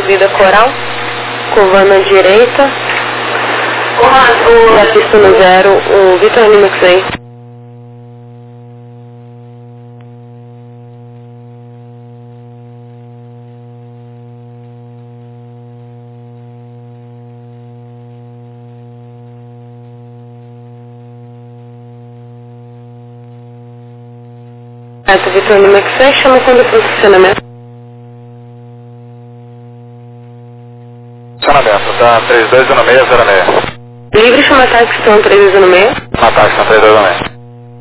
subida Coral, curvando à direita. Da pista no 0, o Vitor Lima que vem. Reta Vitor Lima que vem, chama quando para o estacionamento. Estacionamento, tá 321606. Livre, chama táxi, estão 316. Na táxi, tá 3216.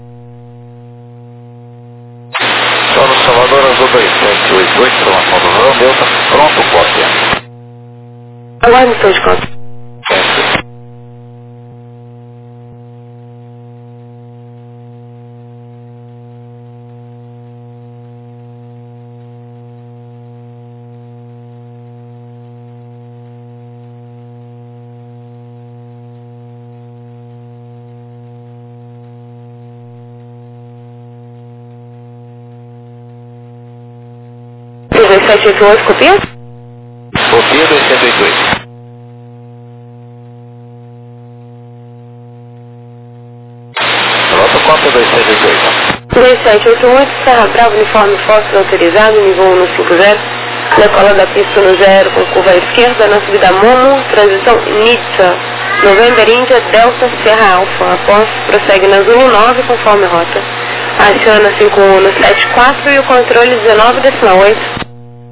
Só no Salvador, azul 2788, pronto, Romeu, tá pronto, pode. Aguarde o seu desconto. Sim. 2788, copia? Copia 2788. Pronto, cópia 2788. 2788, Serra Brava, uniforme Fóssil autorizado, nível 1 no 50. Decola da pista no 0 com curva à esquerda, na subida Momo, transição Nizza, November Índia, Delta Serra Alfa. Após, prossegue na Zulu 9 conforme rota. Aciona 51 no 74 e o controle 19,8.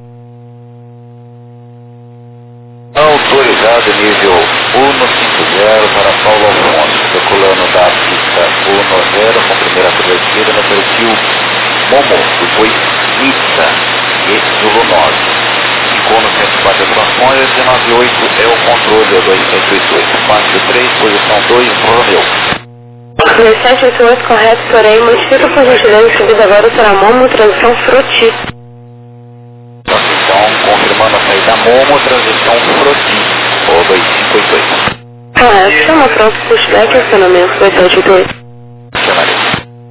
Autorizado nível 150 para Paulo Afonso, decolando da pista 10 com primeira curva esquerda no perfil Momo, depois Nizza e Zulu 9. Ficou no 104 transponder, 198 é o controle, 2788. Faixa 3, posição 2, Romeu. 2788 correto, porém, modifica por gentileza em subida agora será Momo, transição Froti. Então, confirmando a saída Momo, transição Froti, ou 2588. Correto, chama pronto, pushback e acionamento 2788. Acionarei.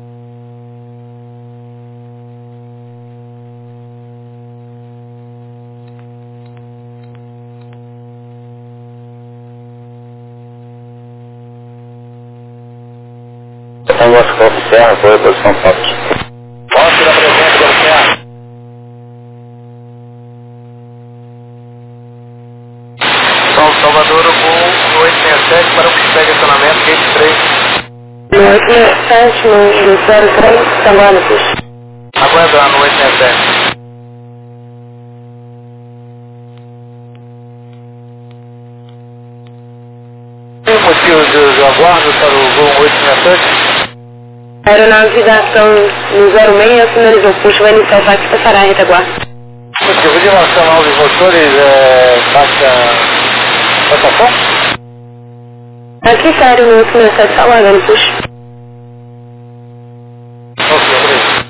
Então, nosso corpo Serra, foi a posição 4. Posso da presença do Serra. São Salvador, o voo 867 para o que segue acionamento, gate 3. No 867, no 03, agora puxa. Aguarda no 867. Tem motivo de aguardo para o voo 867? Aeronave da ação no 06, sinalizou puxa, vai iniciar o táxi para parar a retaguarda. Motivo de relação aos motores, baixa som? Aqui sério, no 867, só aguardando puxa. Ok, obrigado.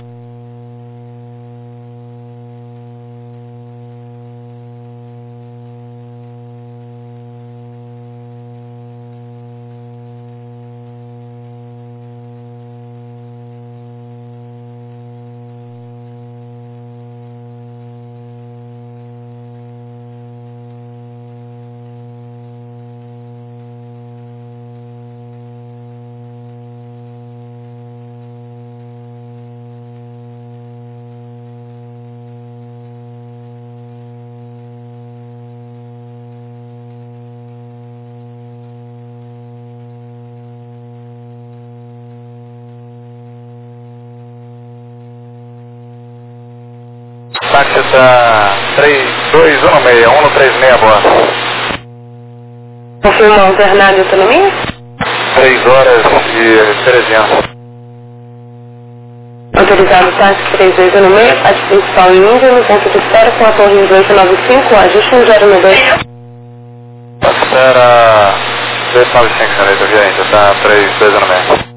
Táxi está 3216, 136, boa. Confirma alternado de autonomia? 3 horas e 13 anos. Autorizado o táxi 32 no meio, parte principal em Índia, no ponto de espera com a torre em 295, ajuste no 092. Espera 295, senhorita, via Índia, tá 3216.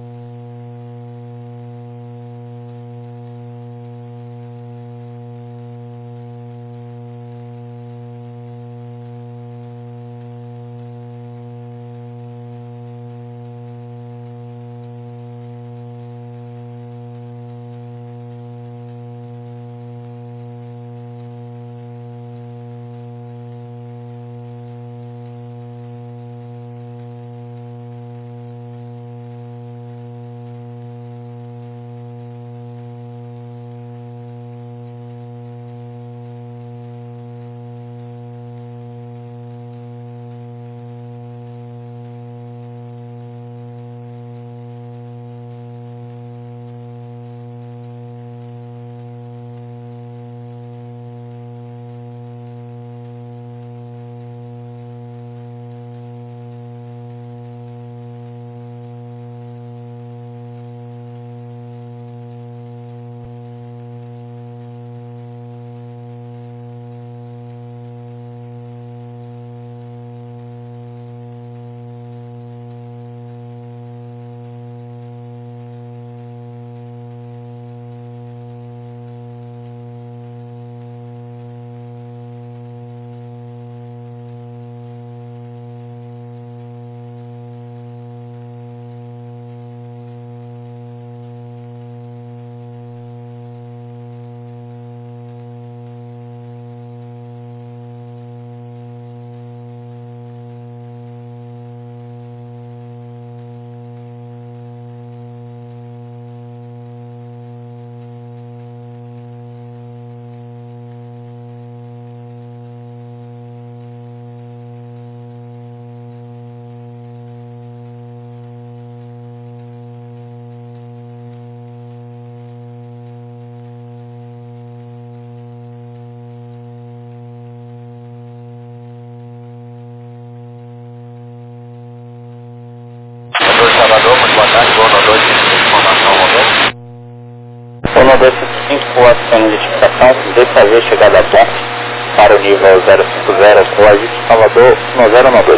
Salvador 55, acione de identificação, DKV chegada a ponte para o nível 050 com ajuste Salvador 1012.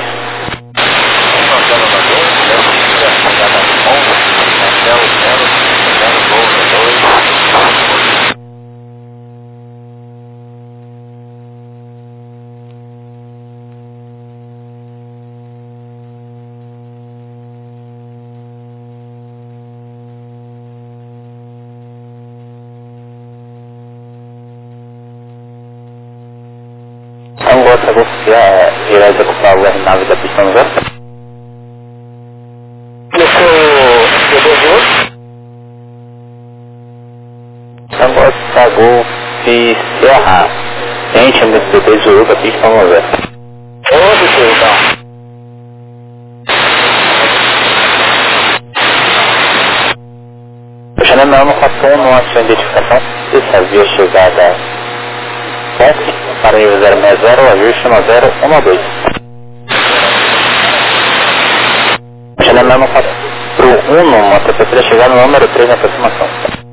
1012, chegada a ponte, hotel 050 2. Tango Tango Sierra irá executar o R9 da pista 90. Tango Tango Sierra, gente, MDB Zulu da pista 90. Óbvio, então. Janela no 41 no ação de identificação, essa via chegada ponte para nível 060, ajuste no 012. Janela no 41 no TPC chegada no número 3 na aproximação.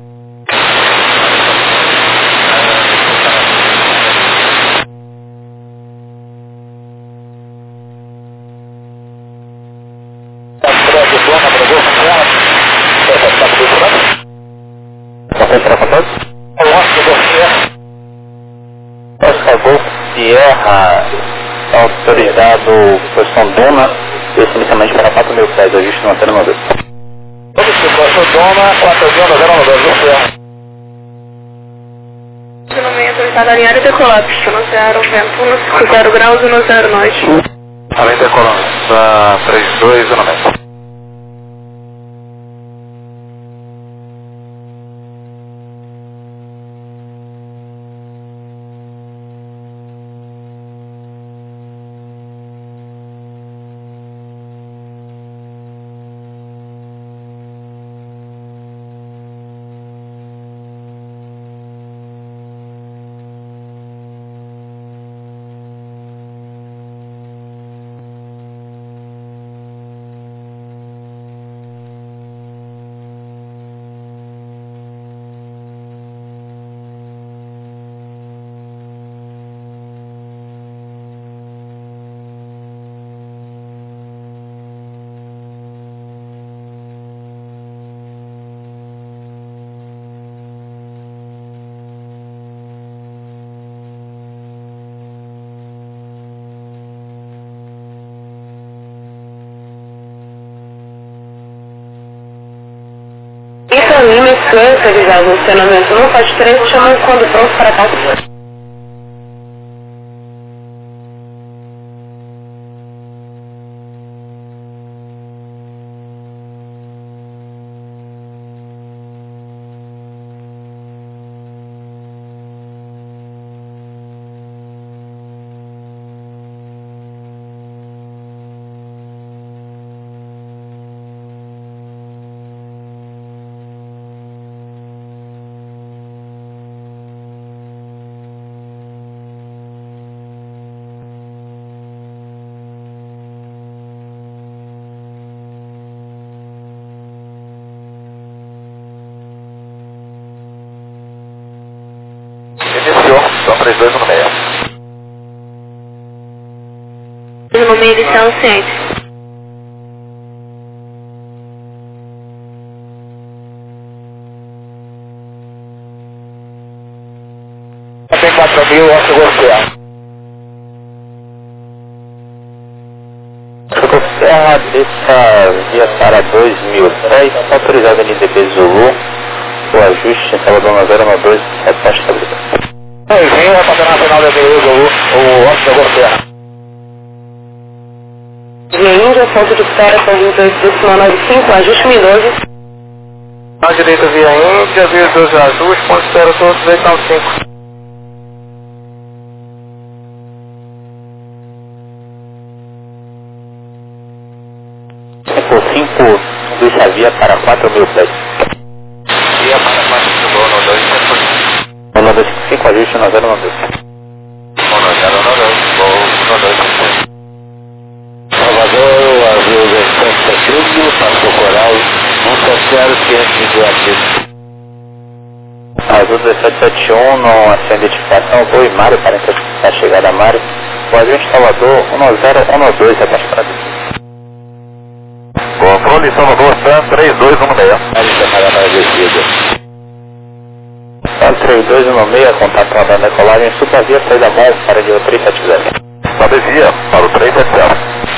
Oscar Sierra, autorizado posição Dona, esse inicialmente para 4.000 pés, ajuste no 012. Posição Dona, 4.012, Sierra. No meio autorizado alinhar e decolar, pista no 0, vento 0 graus e no 0 noite. Além decolando, 32 no metro. Isso ali, me autorizado o funcionamento no faz 3, chamam quando pronto para ataque. Iniciou, são 32 no meio. No meio inicial, ciente. Tem 4.000, eu acho você. Serra dessa via para 2.010, autorizado NDB Zulu, o ajuste em Salvador 012, resposta estabilidade. Bem-vindo ao Padrão Nacional da NDB Zulu, o Oscar Gorterra. Via Índia, ponto de espera, com 28,95, ajuste 1012. À direita via Índia, via 12 ajuste, ponto de espera todos, veitão 5. Por 5 do Xavier para 4.000 pés. Via para 4.000, no 2, No 255, ajuste no 012. no 012, voo no 2. Salvador, avião da Santa Cruz, Passo Coral, 170, ciente do ativo. Azul 1771, não achei identificação, voo e Mário, para a chegada a Mário. O agente Salvador 1012, abaixo para descer. Controle Salvador, Sam 3216. Mário, chamada para descida. Sam 3216, contato com a decolagem, Supervia, saída mão, para nível 370. Travessia para o 370.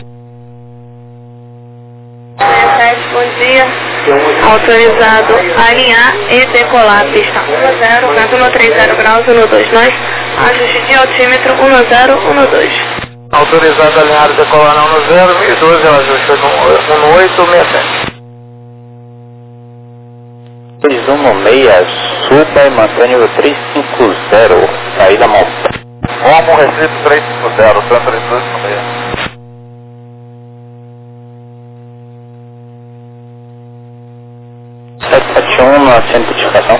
Bom dia. Autorizado a alinhar e decolar a pista 10, vento no 30 graus, 12 ajuste de altímetro 1012. Autorizado a alinhar e decolar na 10, 1012, ajuste no 1867. 3116, suba e mantém nível 350, saída mão. Momo Recife 350, Sam 3216. 771, não achei identificação.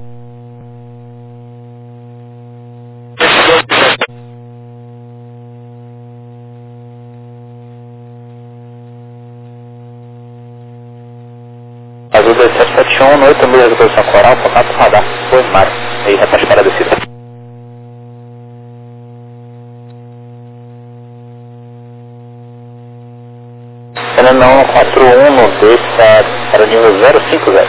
Azul 2771, no 8 milhas de posição coral, contato radar, foi Mário, e repete para a descida. Não 41 no desça para o nível 050.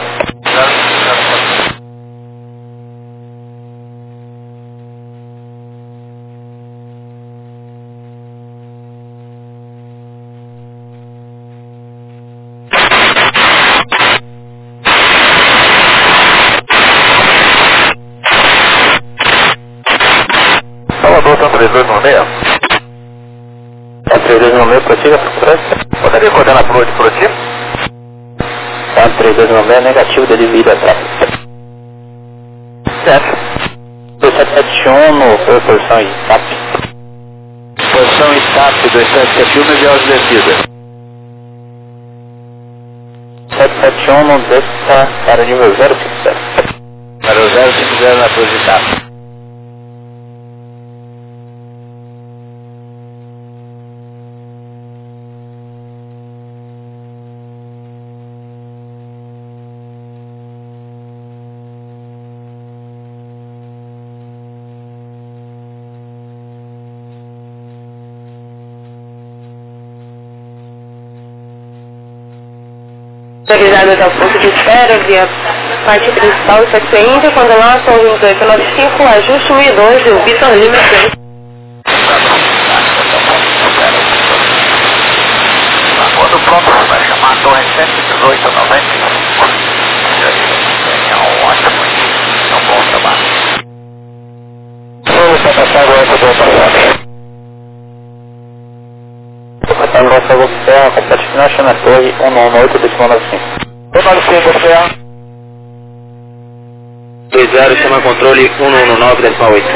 Salvador, Sam 3216. Sam 3216, prossiga por segurança. Poderia coordenar por onde por aqui? Sam 3216, negativo de desvio atrás. Certo. 2771 no posição ISAP. Posição ISAP 2771, medial de descida. 771 no desça para o nível 050. Para o 050 na posição ISAP. Autorizado até o ponto de espera, via parte principal, sexo Índia, quando lança o 2895, ajuste 1012, o Vitor Lima 3. Quando pronto, vai chamar a torre 11895. É um ótimo dia, é um bom trabalho. Vamos passar agora para o passado. A nossa Serra, complete final, chama a torre 198 do 95. 195, Serra. 20, chama controle 119, decimal 8.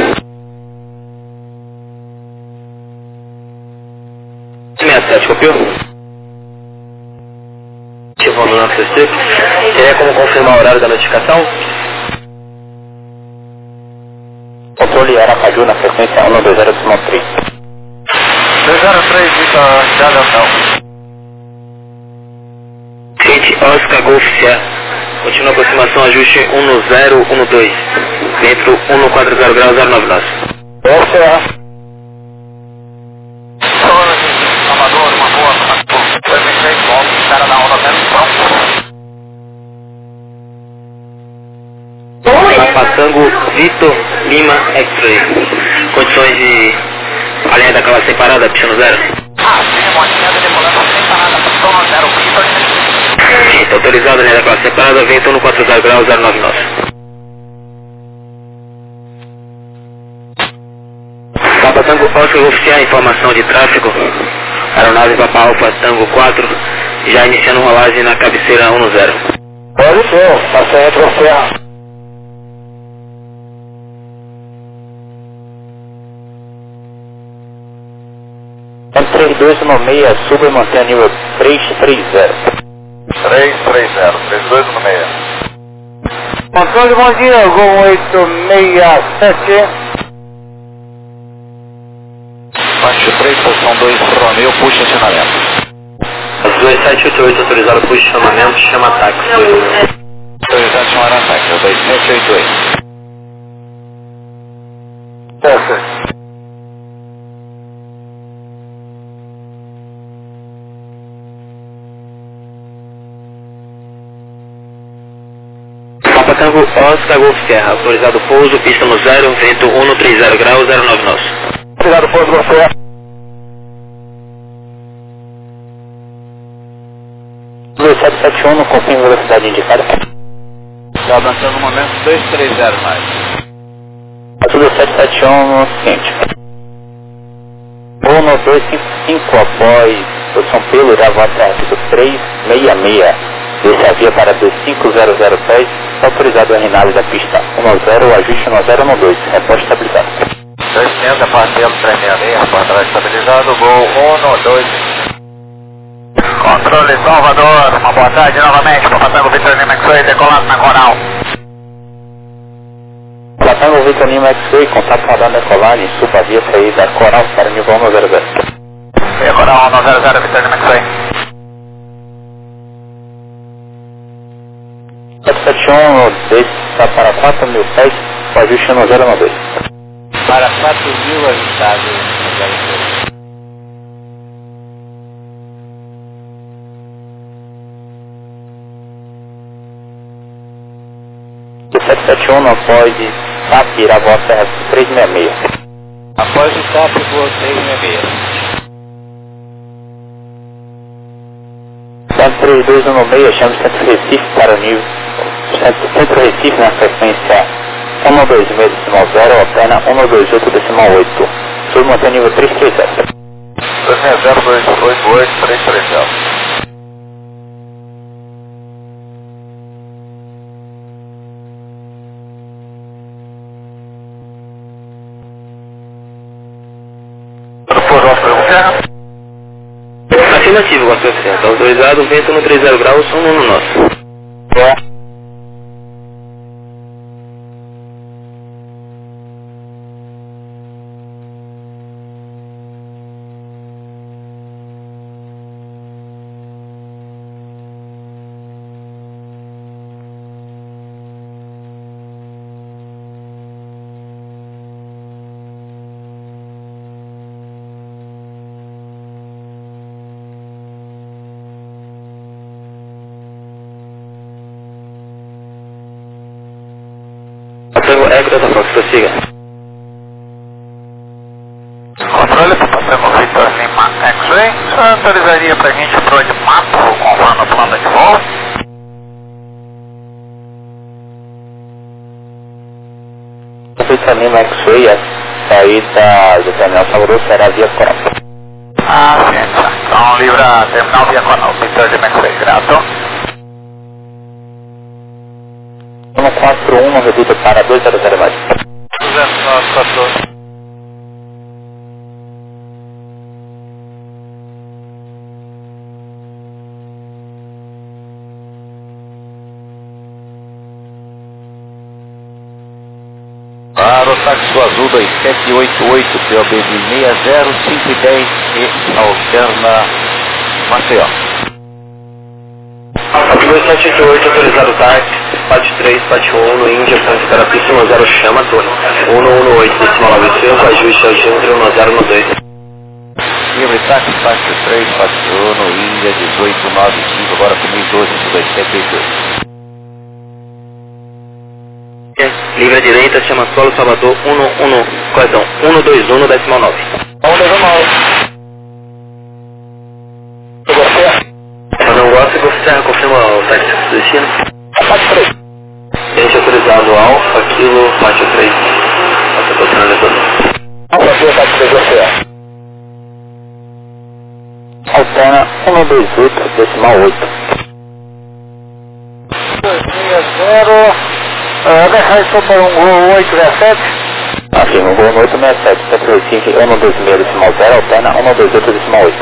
67, copiou? Ativando o nosso strip. Teria como confirmar o horário da notificação? Controle Aracaju na frequência 120, decimal 3. 203, Vitor, não. Cliente Oscar Golf Sierra. Continua a aproximação, ajuste 1012. Dentro 140 graus 099. Sierra. Salvador, uma boa, 26 voltas, espera na onda 0. Papatango Vitor Lima X-Ray. Condições de alinha da classe separada, pista no 0. Sim, motinha decolando sem parada, pista no 0, Vitor. Sim, está autorizado, alinha da classe separada, vento 140 graus 099. Papatango Oscar oficial, informação de tráfego. Aeronave Papa Alfa Tango 4, já iniciando rolagem na cabeceira 10. Pode ser, tá certo, você. Sam 3216, suba e mantém a nível 330. 330, 3216. Controle, bom dia, Gol 867. Parte 3, posição 2, Romeu, puxa acionamento. 2788, autorizado por chamamento, chama táxi. Autorizado chamar ataque, 2788. Papa Tango Oscar Golf Sierra, autorizado pouso, pista no 0, vento 130 graus, 09 nós. Obrigado, pouso Golf Sierra. 2771, confirme velocidade indicada. Já avançando no momento 230 mais. Azul 2771 no seguinte. Voo no 255 após posição pelo Iravata artigo 366. Desce a via para 2500 pés, autorizado a renave da pista 10, ajuste no 012, reposto estabilizado. 250, parcelo 366, reporte estabilizado, voo 12. Controle Salvador, uma boa tarde novamente, Papa Tango Victor Lima X-Ray, decolado na Coral. Papa Tango Victor Lima X-Ray, contato radar decolagem, suba a via saída Coral para nível 100. Via Coral 100, Victor Lima X-Ray. 771, desça para 4.000 pés, o ajuste no 012. Para 4.000 ajustado no 02. 771 após TAP Iravata Serra 366. Após o TAP, voo 366. 13216, chama Centro Recife para o nível Centro Recife na frequência 126.0, opera 128.8. Sul mantém nível 330. 260-288-330. Afirmativo, 4%. Autorizado, vento no 30 graus, 1 no nosso. Tango Eco da Fox, prossiga. Controle Papa Tango Victor Lima X-Ray. O senhor autorizaria para a gente pro de mato conforme o plano de voo? Victor Lima X-Ray, a saída do terminal Salvador será via Coral. Ah, sim. Então, livra terminal via Coral. Victor Lima X-Ray, grato. 141 no reduto para 200 mais. 214. Para o táxi azul 2788, POB de 60510 e alterna Maceió. 2788, autorizado táxi, PAT 3, PAT 1, no Índia, ponto para pista 10, chama Tony. 118, decimal 95, ajuste ao centro 1012. Livre táxi, PAT 3, PAT 1, no Índia, 1895, agora com 1012, 2788. Livre à direita, chama Solo Salvador 121, decimal 9. 119. Não gosta, Serra, confirma o táxi do destino. PAT 3. Gente autorizado Alfa, Kilo, PAT 3. Está sinalizando. Alfa, Kilo, PAT 3, você. Alterna 128, decimal 8. 260. Deixa para um gol 867. Afirma, gol 867, Centro Recife, 126, decimal 0, alterna 128, decimal 8.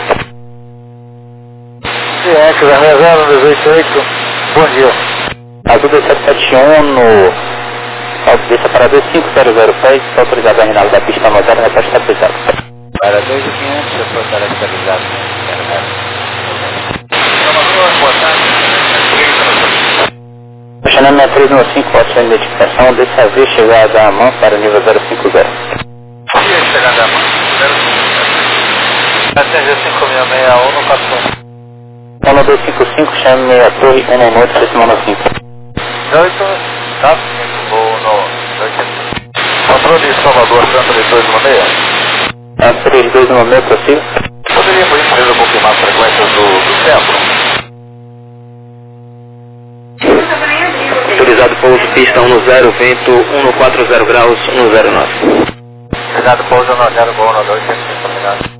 CX, 01888, bom dia. Azul 2771 no... Desça para 2500 pés, autorizado a renave da pista 10, reposto estabilizado. Para 2500, reportar estabilizado. Boa tarde. Questionamento 315, pode ser identificação, desça a via chegada a mão para o nível 050. 7G561 no 41. 1255, chame a torre 118, decimal 5. 8, tá? 5, no 8. Controle de Salvador, Santa de 216. A 3216, possível? Poderia, por gentileza, confirmar as frequências do centro? Autorizado pouso, pista 10, vento 140 graus, 109. Obrigado, pouso 10, voo 12, combinado.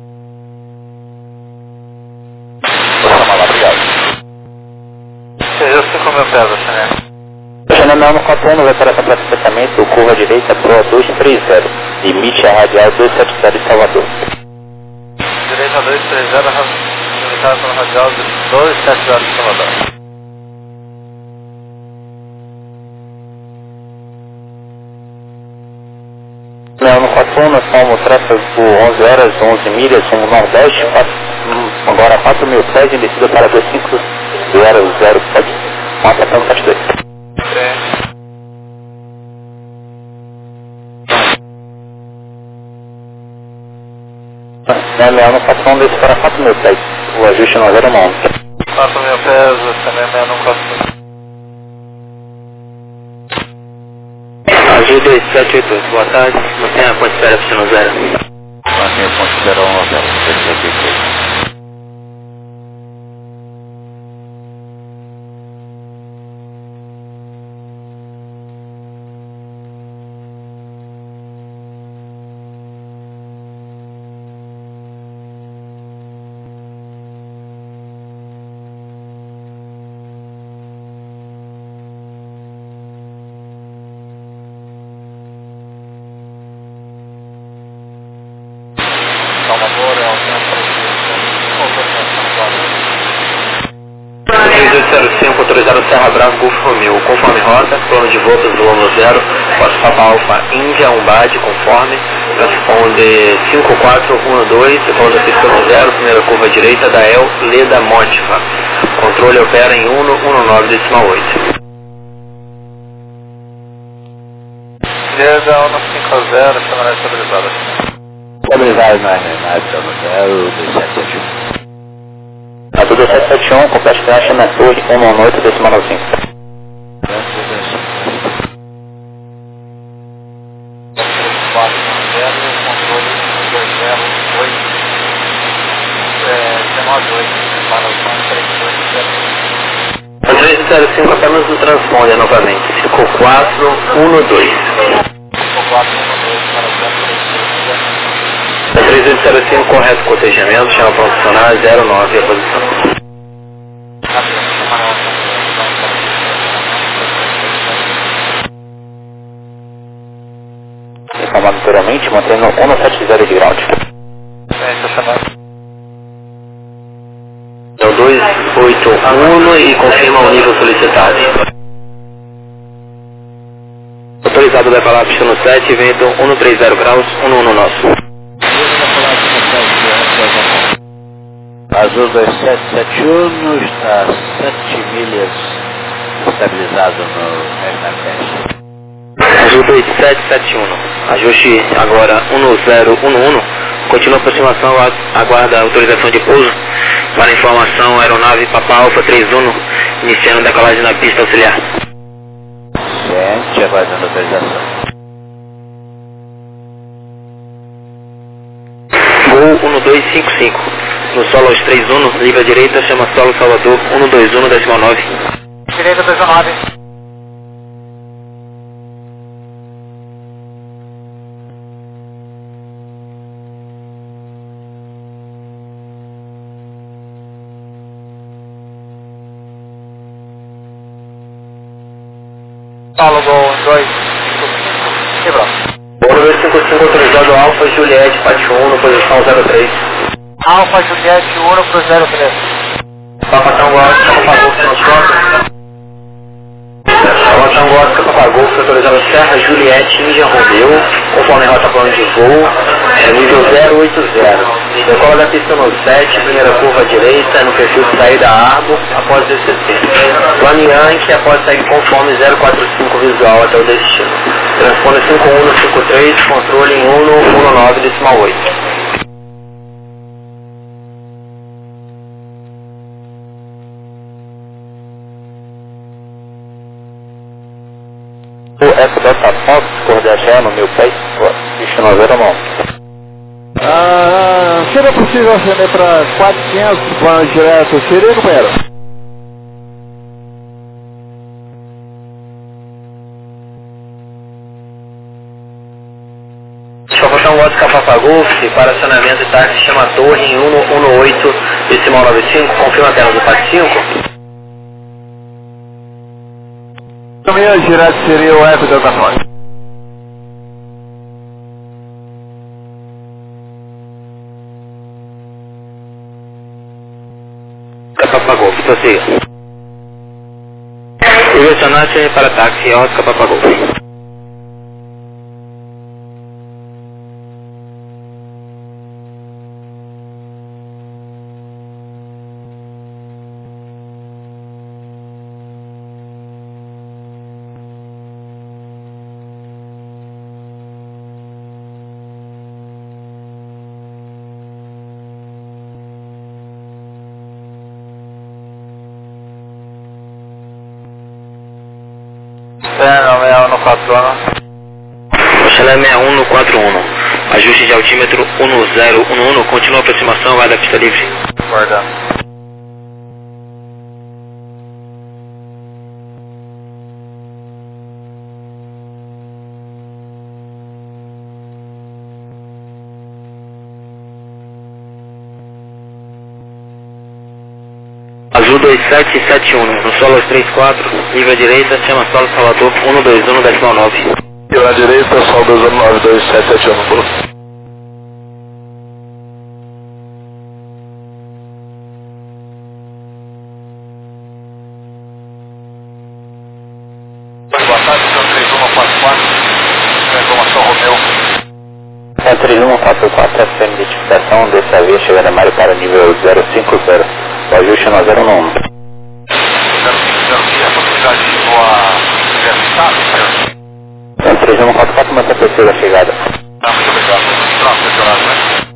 Vou chamar lá, obrigado. Seja 5 mil pesos, senhor. Chanel 141, operação para despensamento, curva à direita, Pro 230, limite a radial 270 de Salvador. Direita 230, limitado pela radial 270 de Salvador. Chanel 141, nós estamos tráfego por 11 horas, 11 milhas, rumo nordeste, agora 4 mil pés, em descida para 2500, pode, mata tanto 72. Chanel 141, desce para 4 mil pés, o ajuste no 011. 4 mil pés, Chanel 141. Azul 2788, boa tarde, mantenha a ponte espera para o 0. Mantenha a ponte espera 1, Salvador é o centro de autorização do 3805, autorizado Serra Brava, Golfo Romeo, conforme rota, plano de volta do Loma 0, Fox Papa Alfa, Índia, Umbade, conforme, responde 5412, plano da pista 0, primeira curva direita da El Leda Motiva, controle opera em 119 decimal 8. Leda 150, câmera estabilizada. Estabilizado na pista 0, 2771. A tudo 771, complete caixa na torre 118, decimal 95. A 305 apenas no transponder novamente. 5412. 5412 para o centro. A 305 correto cotejamento, chama para funcionar 09 a posição. Informado anteriormente, mantendo 170 de ground. É o 281 e confirma o nível solicitado. Autorizado leva lá pista no 7, vento 130 graus, 11 nosso. Azul 2771 está 7 milhas estabilizado no Nordeste. Azul 2771, ajuste agora 1011, continua a aproximação, aguarda autorização de pouso. Para informação, aeronave Papa Alfa 31, iniciando decolagem na pista auxiliar. Gente, aguardando autorização. Gol 1255, no solo aos 31, livre à direita, chama solo Salvador 121, decimal 9. Direita 19. Paulo, Gol 255, quebrou. Gol 255, autorizado Alfa Juliette, parte 1, no posição 03. Alfa Juliette 1 pro 03. Papa Tango Oscar, Papa Golf, transporte. Papa Tango Oscar, Papa Golf, autorizado Serra Juliette, Índia Romeo, conforme rota plano de voo, nível 080. Decola da pista no 7, primeira curva à direita, no perfil de saída Arbo, após DCC. Plano Yankee, após segue conforme 045 visual até o destino. Transponder 5153, controle em 119,8. O F Delta Fox, Cordagé no meu pé, destino 09. Seria possível acender para 400, plano direto, seria, companheiro? Chofotão Vodka Papa Golf, para acionamento de táxi chama Torre em 118, decimal 95, confirma a tela do 45. Caminho direto seria o F Delta Fox. Papa Golf, prossiga. Direcionar-se para táxi Oscar Papa Golf. No 41. Chalé 61 no 41. Ajuste de altímetro 1011, continua a aproximação, guarda a pista livre. Guardando. Azul 2771, no solo 34, nível à direita, chama solo Salvador 121, decimal 9. E na direita, sol 2192771 por. Boa tarde, são 3144, informação Romeu. É 3144, essa identificação desse avião chegando a Mário para nível 050, o ajuste no 011. 050, a possibilidade de voar estado, É 3144, mantém a terceira chegada. muito obrigado. Pronto, esse né?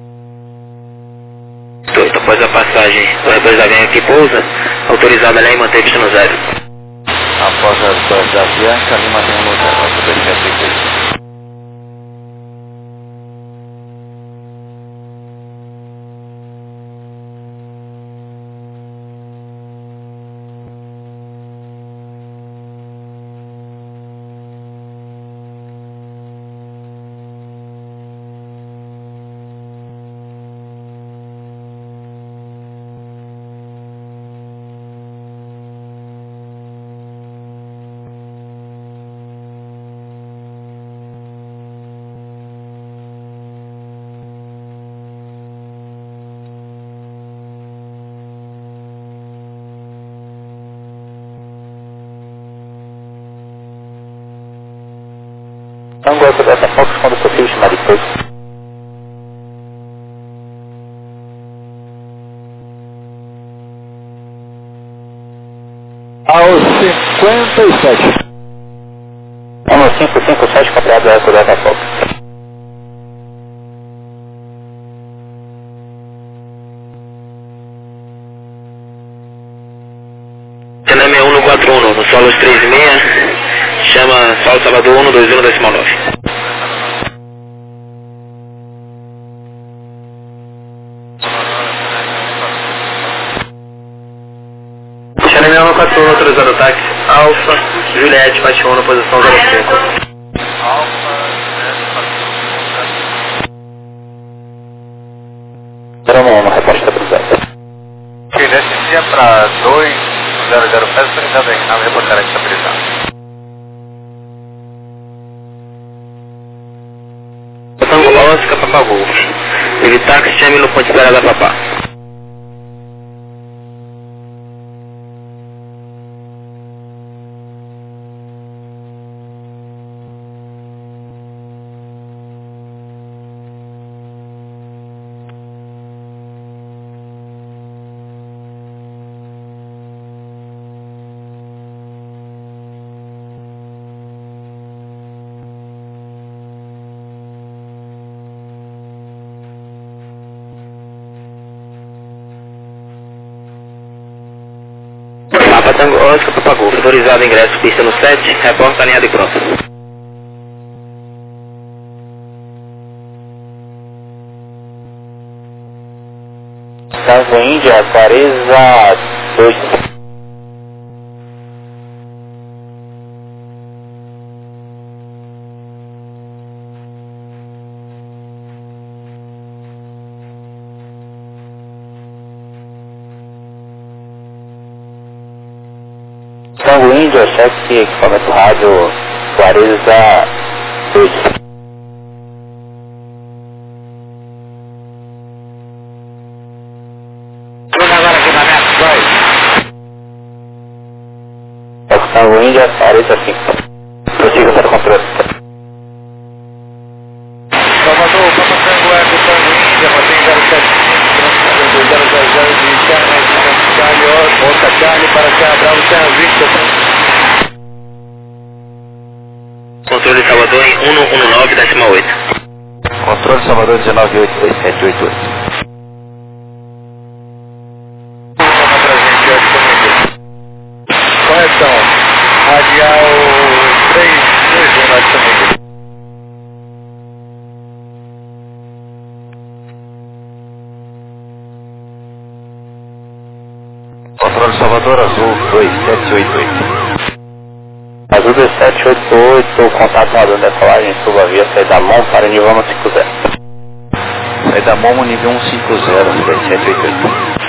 Após a passagem do R2 da Bianca que pousa, autorizada ali e mantém pista no 0. Após a R2 da Bianca, ali mantém no 0, vai poder repetir. Não gosto dessa foto quando possível chamar depois. Aos 57. Ano 557, copiado Eco Delta Fox. Cena 61 no 41, no solo 36, chama Solo Salvador 121, decimal 9. Cena 61 no 41, autorizado o táxi Alfa, Juliette, Patião, na posição 05. Uma resposta estabilizada. Ok, descia para 200 pés, autorizado aí, na reportagem estabilizada. Tango Oscar Papa Golf. Ele táxi chame no ponte da Papá. Papa Golf. Autorizado ingresso, pista no 7, reporta alinhado e pronto. Tango Índia, Quaresa 2. Tango Índia, chefe equipamento rádio, Quaresa 2. Tango Índia, Quaresa 5. Prossiga para o controle. Salvador, Papa Tango Eco, Tango Índia, mantém 075, 000 de Charlie, Oscar Charlie para Serra Bravo, Serra Victor. Controle Salvador em 119,8. Controle Salvador 1982-788. Correção, radial 321 Norte Família. Controle Salvador Azul 2788. Azul 2788, contato com a dona decolagem, suba via saída mão para nível 150. Saída Momo nível 150, 7788.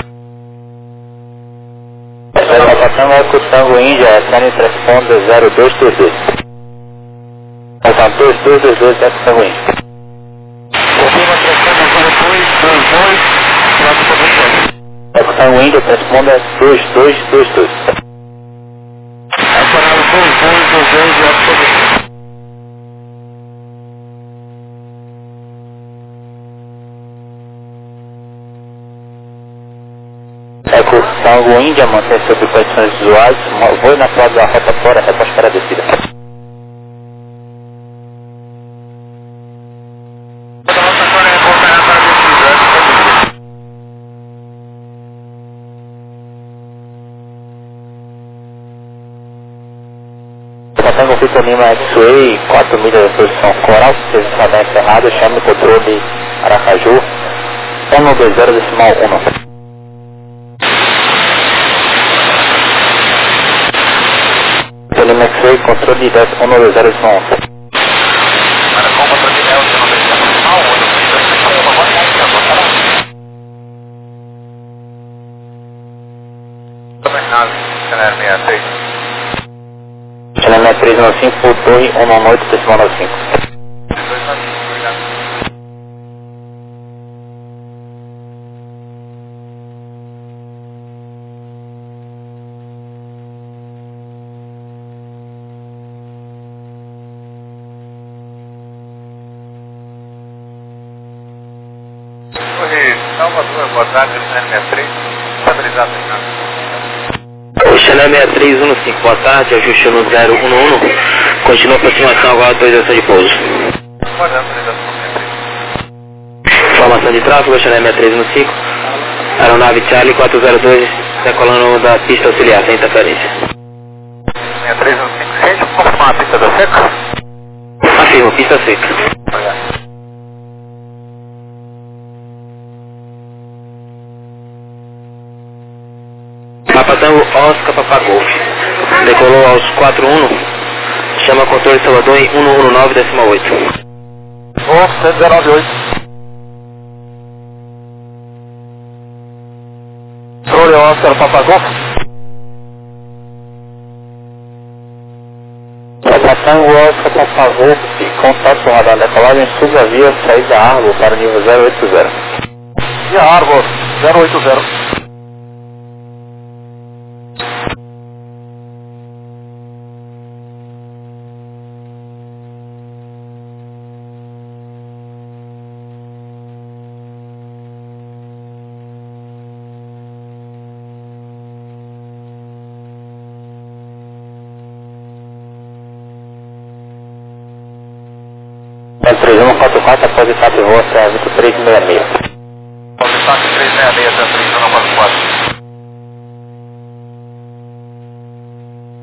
Papa Tango Eco Tango Índia, Tânia responde 0222. Então 2222 Eco Tango Índia. Confirma transição 0222, Eco Tango Índia, responde 2222. Aparado 2222, Eco Tango Índia. Eco Tango Índia, mantém sob condições visuais, voo na prova da rota fora, reposta para a descida. Toda a rota fora reportará para a descida, Eco Tango Índia. Papa Tango Victor Lima X-Way, 4 milhas de posição coral, serviço radar encerrado, chame o controle Aracaju, 120,1. Lima X-Way, controle 10, 120,1. Para como terminal, você não deixa mal, ou não deixa como, agora não tem agora. Terminal, canal 63. Channel 6395, torre 118,95. Salvador, boa tarde, Channel 63, estabilizado terminal. Channel 6315, boa tarde, ajuste no 011, continua aproximação agora, autorização de pouso. Guardando autorização 63. Informação de tráfego, Channel 6315, aeronave Charlie 402, decolando da pista auxiliar, sem interferência. 6315, gente, confirmar a pista da seca? Afirmo, pista seca. Obrigado. Papa Tango Oscar Papa Golf, decolou aos 41, chama controle Salvador em 119,8. 119,8. Controle Oscar Papa Golf. Papa Tango Oscar Papa Golf, contato com o radar decolagem, suba via saída Argo para nível 080. E a Argo 080. É 3144 após etapa de voa, serra 2366. Contato 366, 3144.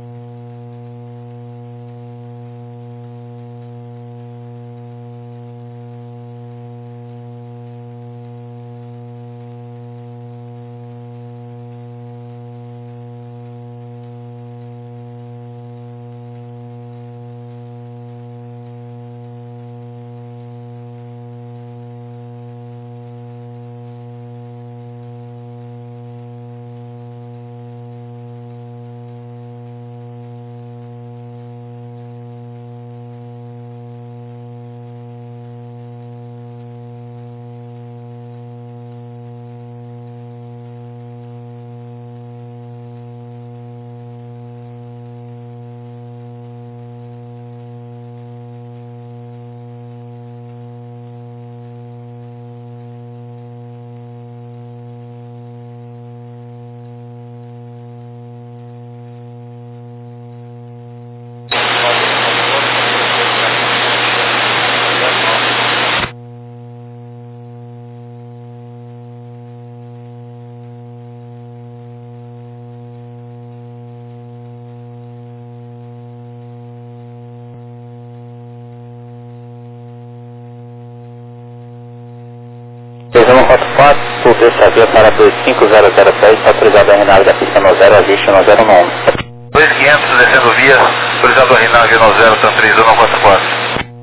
144, dessa via para 25006, autorizado a Renal da pista no 0, ajuste no 0 no 1. 2500 descendo via, autorizado a Renal no 0, TAM 3144.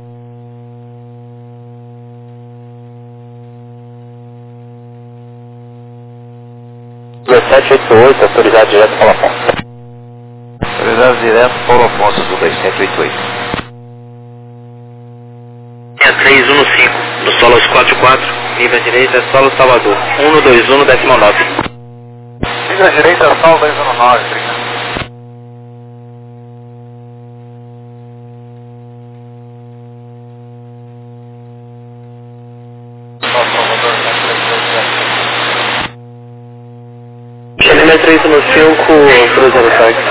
1788, autorizado direto Paulo Afonso. Autorizado direto Paulo Afonso do 2788. 6315, no solo 44, nível direita, solo Salvador, 121, 19. Nível direita, solo 219, 30. Xerime 315, cruzando o táxi.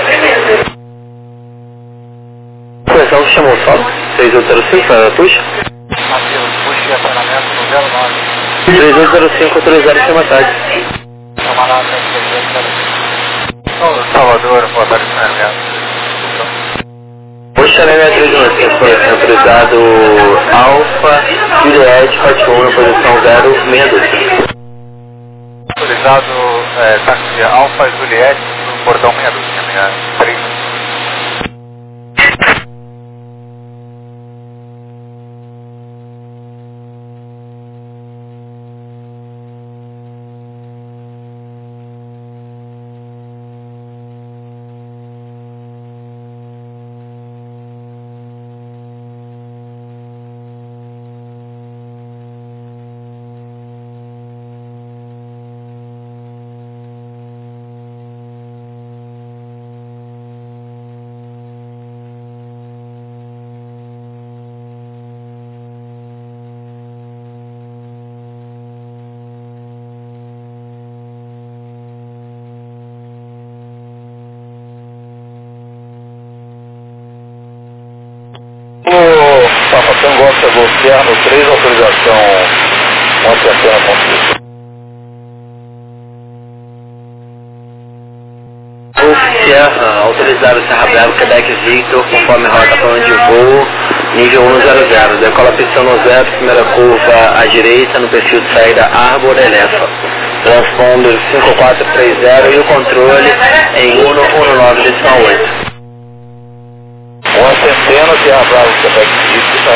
Correção, chamou o solo, 6805, para puxa. Puxa e acionamento no 09. 3805, autorizado, chama táxi. Camarada 3805. Salvador, boa tarde, acionamento. Puxa, né, 315, correção, autorizado Alfa, Juliette, 41, posição 062. Autorizado táxi Alfa Juliette no portão 3. Papa Tango Oscar Golciano 3, autorização Montana Constituição. Sierra, autorizado Serra Brava, Quebec Victor, conforme rota plano de voo, nível 100, decola pista no 0, primeira curva à direita, no perfil de saída Arbor Elefa. Transponder 5430 e o controle em 119,8. Uma centena de Bravo Quebec Victor,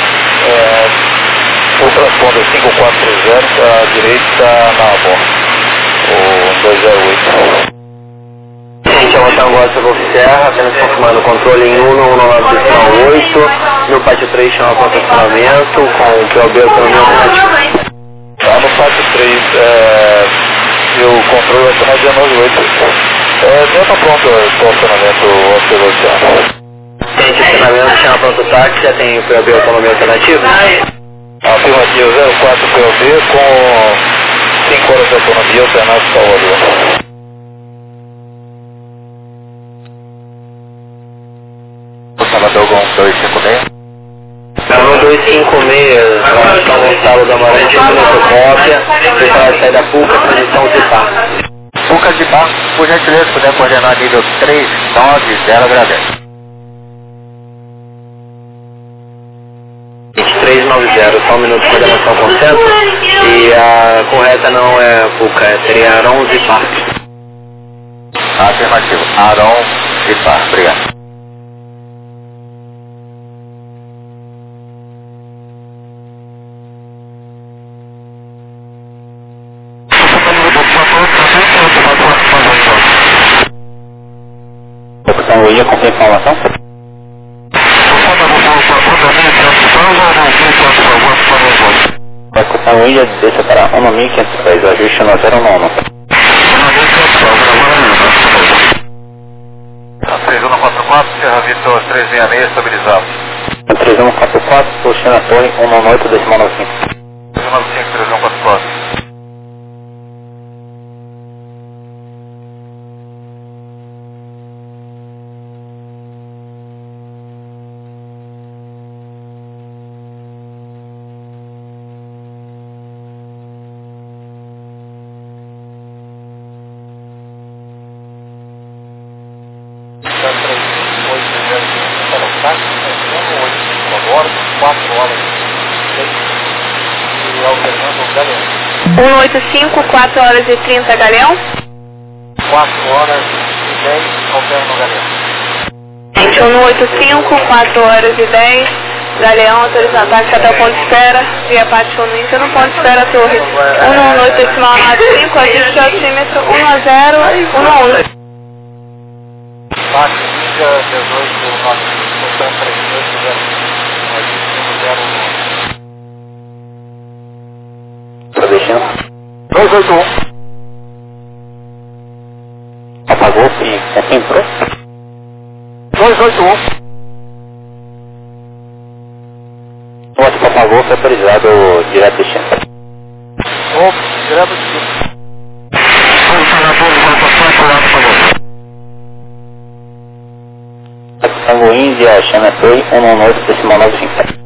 o transponder 5430 à direita na Arbor, o 208. Gente, é o Tangosta Golf Serra, apenas confirmando o controle em 119,8, no pátio 3 chama condicionamento com o POB autonomia automática. Lá no pátio 3, e o controle vai ser na 198. Já está pronto o funcionamento observacional. Tem estacionamento, chama pronto táxi, já tem o POB autonomia alternativa? Afirmativo 04 POB com 5 horas de autonomia alternada Salvador. Salvador com 256. Salvador 256, São Gonçalo do Amarante, fotocópia, pessoal de saída PUCA, transição de par. PUCA de par, por gentileza, se puder coordenar nível 390, agradeço. 2390, só um minuto de coordenação com o centro, e a correta não é PUCA, seria Aron de par. Afirmativo, Aron de par, obrigado. Opção William, com informação? Opção William, desça para 1.503, ajuste no 091. 3144, Serra Vitor 366, estabilizado. 3144, puxando a torre 198, decimal 95. 395, 3144. Agora, 4 horas, e alternando 2185, 4 horas e 30, Galeão. 4 horas e 10, altera no Galeão. 2185, 4 horas e 10, Galeão, autorizado táxi até o ponto de espera, via Pátio Ninja no ponto de espera, torre 118.95, ajuste o altímetro 110, 111. Pátio Ninja, 1895, portanto 38, Tá deixando? 281. Apagou e entrou? 281. O outro apagou, foi autorizado direto destino. Direto destino. Tango Índia, Chama Toy, 118, decimal 95.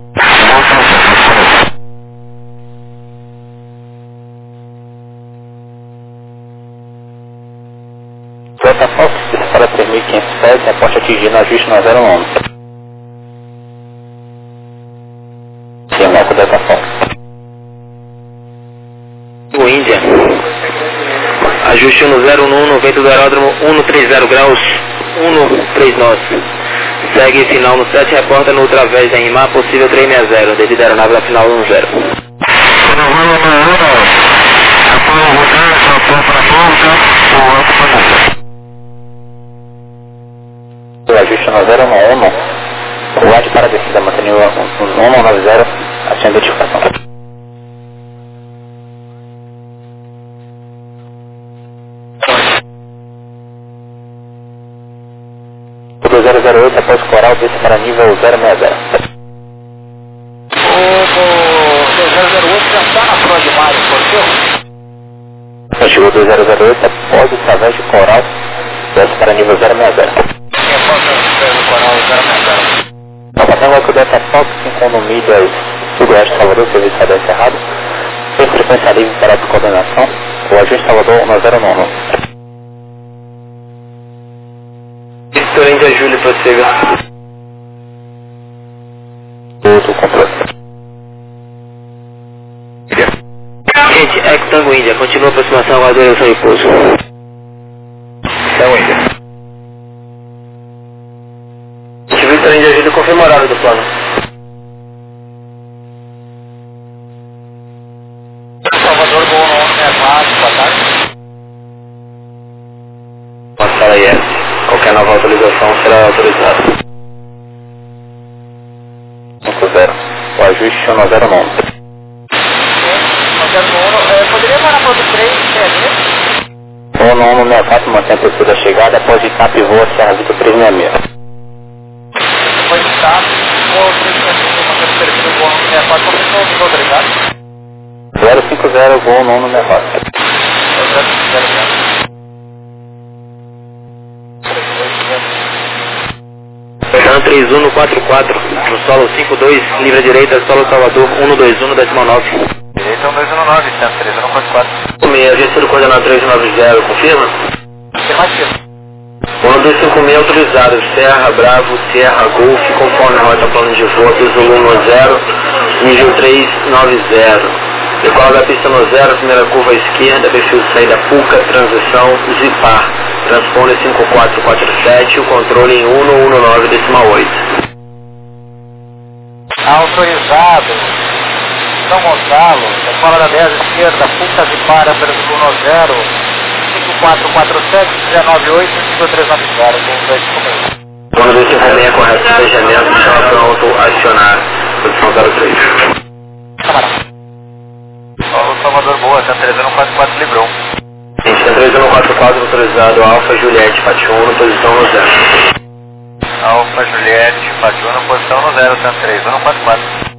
Toyota Fox, para 3.500 pés, reporte atingindo ajuste no 011. Sim, é com Toyota Fox. O Índia. Ajuste no 01, no vento do aeródromo 130 graus, 139. Segue final no 7, reporta no ultravés da RMA, possível 360, devido à aeronave da final 10. O ajuste no 011, o guarde para a descida, mantendo o 190, assim a identificação. O 008 após coral, desce para nível 060. O 008 já está na prova de Mário, por Chegou do 008 após o través de coral, desce para nível 060. Papatango é com o Delta Fox, 5 milhas sudoeste Salvador, serviço aéreo encerrado. Tem frequência livre para a coordenação. O ajuste Salvador no 09. Vitor Índia Júlio, prossiga. Outro controle. Gente, Eco Tango Índia, continua a aproximação, aguarda a direção de pouso. Tango Índia. Vitor Índia Júlio, confirma o horário do plano. Salvador, bom nome, é Márcio, boa tarde. Nossa, ela é. Qualquer nova autorização será autorizada. 50. O ajuste no 09. Poderia parar para o 3, O 964 mantém a pessoa da chegada após o TAP e voa Serra Vitor 366. Depois de TAP, vou mantendo o perfil do bônus 64, como estou ouvindo autorizado? 050, voo 964. 3144, no solo 52, livre à direita, solo Salvador 121, decimal 9. Direita 1219, 13144. Meia, agência do coordenado 390, confirma? Afirmativo. 1256 autorizado, Serra, Bravo, Sierra, Golf, conforme rota plano de voo, Zulu 10, nível 390. Decola da pista no 0, primeira curva à esquerda, perfil de saída Puca, transição, Zipar. Transponder 5447, o controle em 119, decimal 8. Autorizado. São Gonçalo, decola da 10 esquerda, Puca, Zipar, Zulu 0, 5447, 198, 5390, com 256. Quando desse remédio correto de fechamento, estava pronto a acionar, posição 03. Camarada. Paulo Salvador Boa, 13144 Libron. Gente, 13144 autorizado, Alfa Juliette, Patiuno, posição no 0. Alfa Juliette, Patiuno, posição no 0, 13144.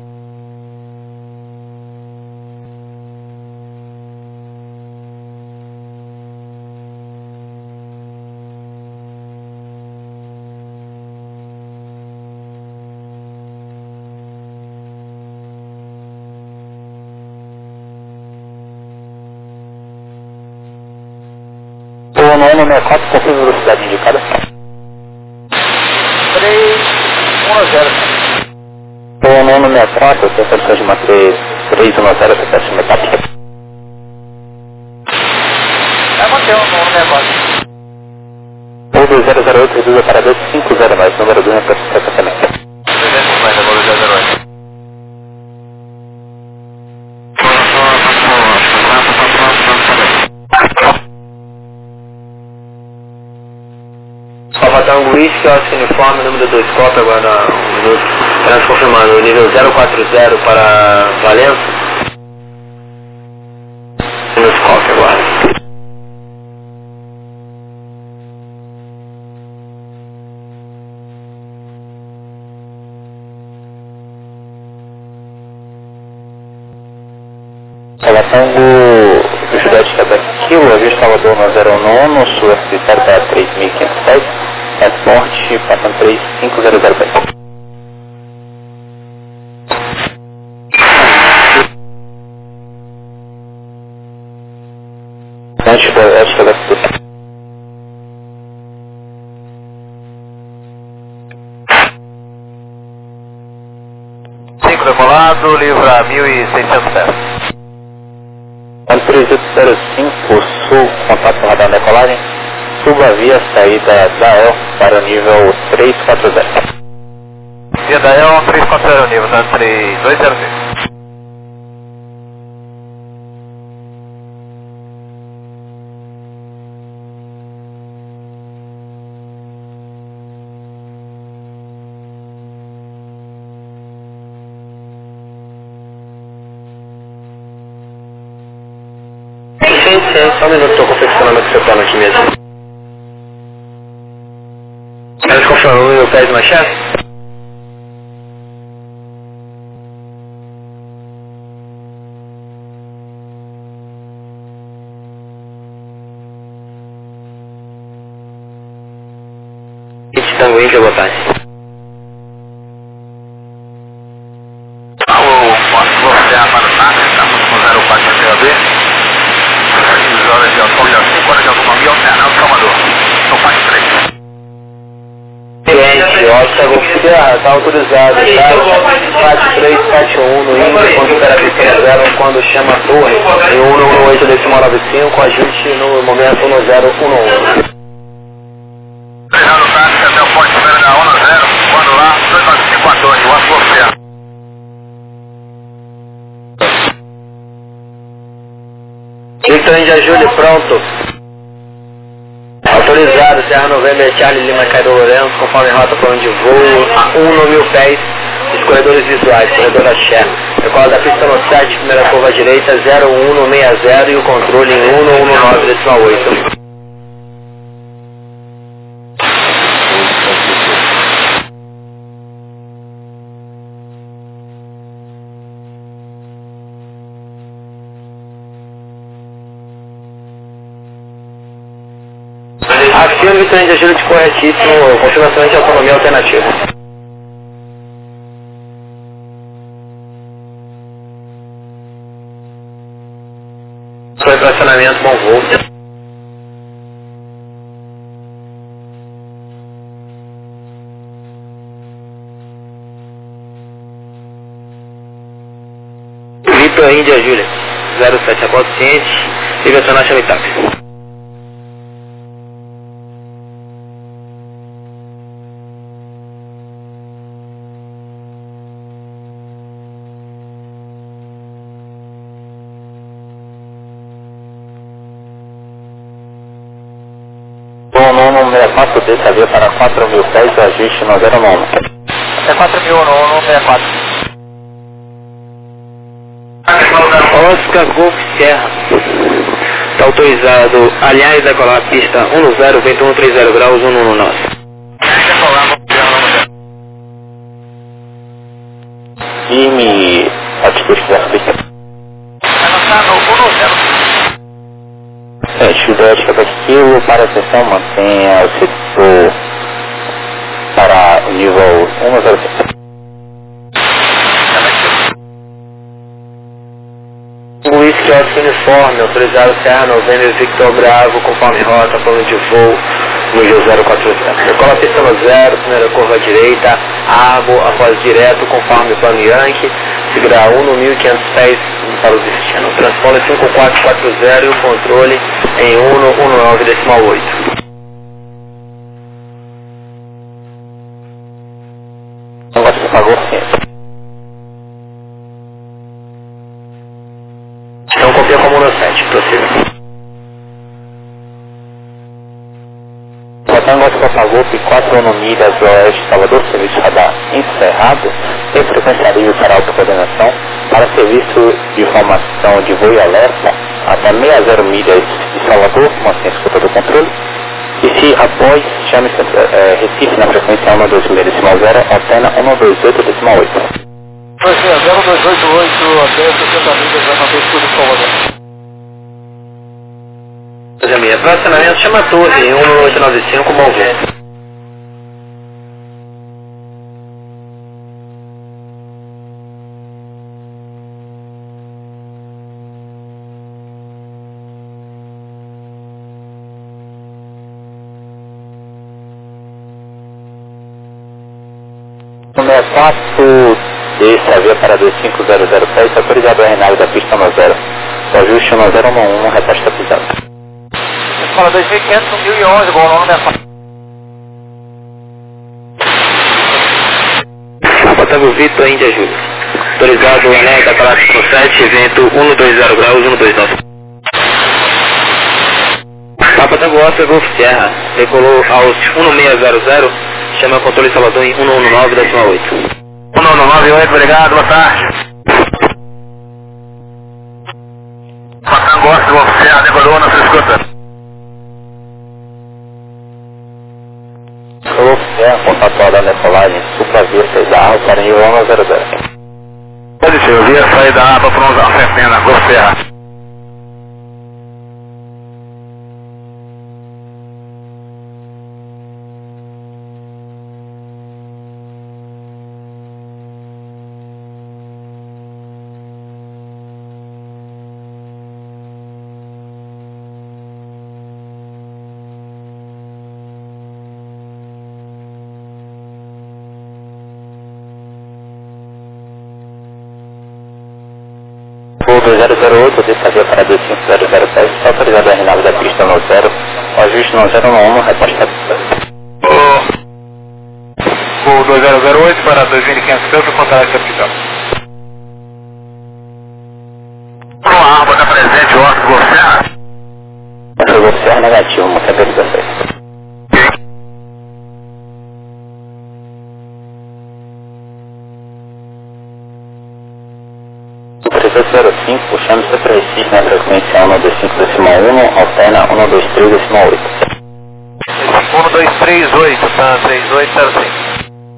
O 964, confirma a velocidade indicada. 310. O 964, tem condições de manter 310 até a próxima etapa. O 2008 reduza para 2509, número 2 para estacionamento. 250, vou 208. Salvatão Whisky, Oscar Uniforme, número 2, cópia agora, 1 minuto, transconfirmando, nível 040 para Valença. Nos cópia agora. Salvação do Juliette Quebec Kilo, avião Salvador no 019, sul acessório para 3.510, transporte passando 3500 pés. Juliette Quebec Kilo. Decolado, livra 1.600 pés. 3805 sul, contato com radar decolagem, suba via saída da EL para o nível 340. Via da EL 340, nível 3206. Só um minuto, estou confeccionando aqui seu plano aqui mesmo. Quero confirmar o meu pé de machado? Tango Índia, boa tarde. Você para o TAC, estamos com 04 TAB. 6 horas de autonomia, 5 horas de autonomia, alternando Salvador. São faz 3. Cliente, Oscar Golf, está autorizado, tá? FAT 3, FAT 1 no Índia, quando opera pista 0, quando chama a torre, em 118 decimal 95, ajuste no momento 1011. Treinando tática até o ponto primeiro da 10, quando lá, 295 a torre, o Oscar. Victor Índia Júlio, pronto. Autorizado, Serra November, Charlie Lima, Cairo Lourenço, conforme rota plano de voo, a 1 no 1000 pés, os corredores visuais, corredor Axé. Decola da pista no 7, primeira curva à direita, 01 no 60 e o controle em 1 no 19, decimal 8. Acione Vitor Índia Júlio de corretíssimo, confirmação de autonomia alternativa. Foi para acionamento, bom voo. Vitor Índia Júlia, 07 a bordo ciente, liga acionar chama TAP. O nono 64D sabia para 4.000 pés, ajuste no 09. É 4.000 no 64. Oscar Golf Serra. Está autorizado, aliás, decolar a pista 10, vento 130 graus, 119. Firme, atitude verso pista. Juliette Quebec Kilo, para a sessão, mantenha o setor para o nível 107. Whisky Oscar Uniforme, autorizado Serra November Victor Bravo, conforme rota, plano de voo, nível 040. Decola a pista no 0, primeira curva à direita, Arbo, após direto, conforme plano Yankee, seguirá 1 no 1500 pés para o destino. Transponder 5440 e o controle em 119,8. Negócio por favor, sim. Então copia como no site, prossiga. Negócio por favor, P4 no Miras Oeste, Salvador, serviço radar encerrado, tem frequência livre para autocoordenação, para serviço de informação de voo e alerta, até 60 milhas de Salvador, mantenha a escuta do controle. E se após, chame-se Recife na frequência 126,0, antena 128,8. 0288, até 60 milhas, vai manter escudo de Salvador. Fracionamento chama a torre em 1895, bom vento. Número 4 desse havia para 25006, autorizado a Reinaldo da pista 10. O ajuste 1011, resposta pisada. Fala 2500, 1011, igual o nome da fala. Botafogo Vitor, Índia Júlia. Autorizado o Ené da Galáxia 7, evento 120 graus, 129. Botafogo Oscar Golf Sierra, decolou aos 1600, chama controle Salvador em 119,8. 119,8, obrigado, boa tarde. Botafogo Oscar Golf Sierra, decolou na sua escuta. Contato da decolagem, supra via 6 da Arro para nível 100. Pode ser, eu vi a saída da aba para uma centena, Golf Sierra. Voo 2008, desse havia para 25007, autorizado a Reinaldo da pista 90, o ajuste 1011, resposta Voo 2008 para 2500 pelo contato de capitão. Pro Arma está presente, Oscar Golf Sierra. Oscar Golf Sierra negativo, manter a 16. Super 05, chame-se para Recife na frequência 125,1, altena 123,8. 1238, tá? 3805.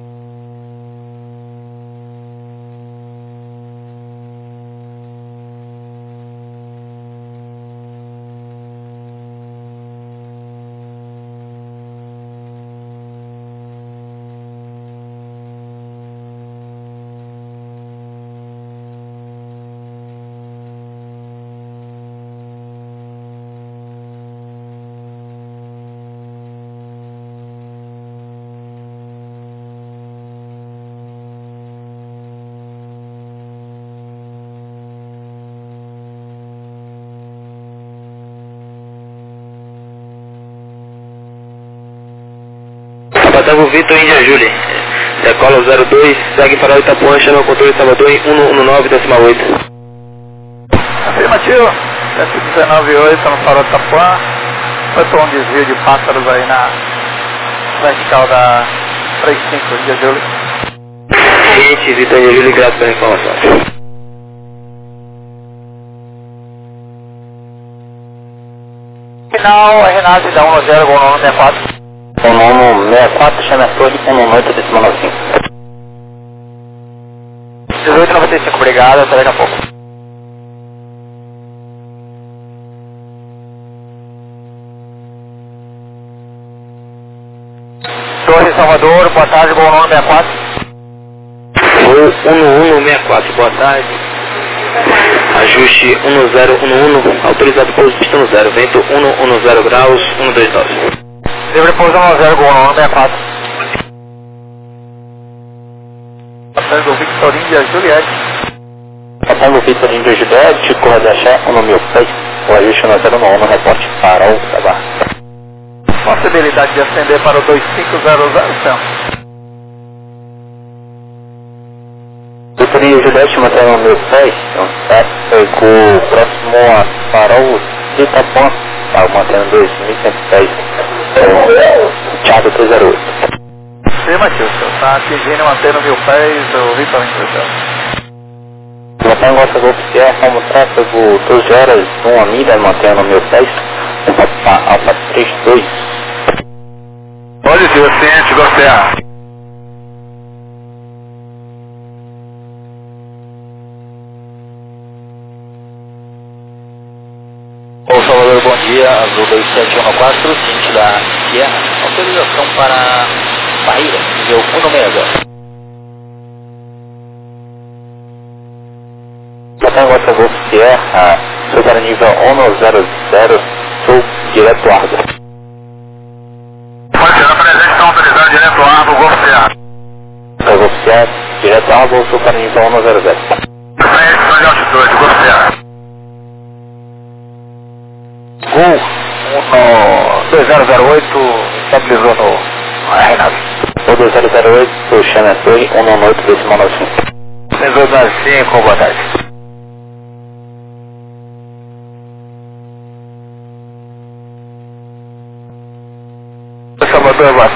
Botafogo Vitor, Índia Júlia. Decola 02, segue para o Itapuã, chama o controle Salvador em 119,8. Afirmativo, 119,8, estamos para o Itapuã. Foi por um desvio de pássaros aí na vertical da 35, Índia Júlia. Gente, Vitor, Índia Júlia, graças pela informação. Final, Renato da 110, gol no 64. O nono 64, chama a torre 118,95. 18,95, obrigado, até daqui a pouco. Torre Salvador, boa tarde, gol no 64. Voo 1164, boa tarde. Ajuste 1011, autorizado pouso pistão 0, vento 110 graus, 129. Livre pouso 10, gol no 64. Passando o Victorinho de Juliette. Passando o Victorinho de Juliette, Correia de Axé, 1006. O ajuste 109 no reporte farol da barra. Possibilidade de ascender para o 2500, então. Doutoria Juliette, mantendo o meu pé, pegou próximo a farol de Itapuã, mantendo 2.110, Thiago 308. Sim, Matheus, está atingindo, mantendo 1000 pés, eu vi para mim, Botar em Gota Golf Sierra, como tráfego 12 horas, 1 milha, mantendo 1000 pés, Alfa 32. Positivo, ciente, Golf. Ô Salvador, bom dia, Azul 2714, ciente da Sierra, autorização para Bahia, nível 160. Botar em Gota Golf Sierra, sul para nível 100, sul, direto Argo. Pode ser, a presença autorizada direto ao Argo, Golf Sierra. Golf Sierra, direto Argo, sul para nível 100. Frente, de altitude, Golf Sierra. Gol 2008, estabilizou no Reinaldo. O 2008, Xana Torre, 198, decimal 95. 5, boa tarde. Salvador, boa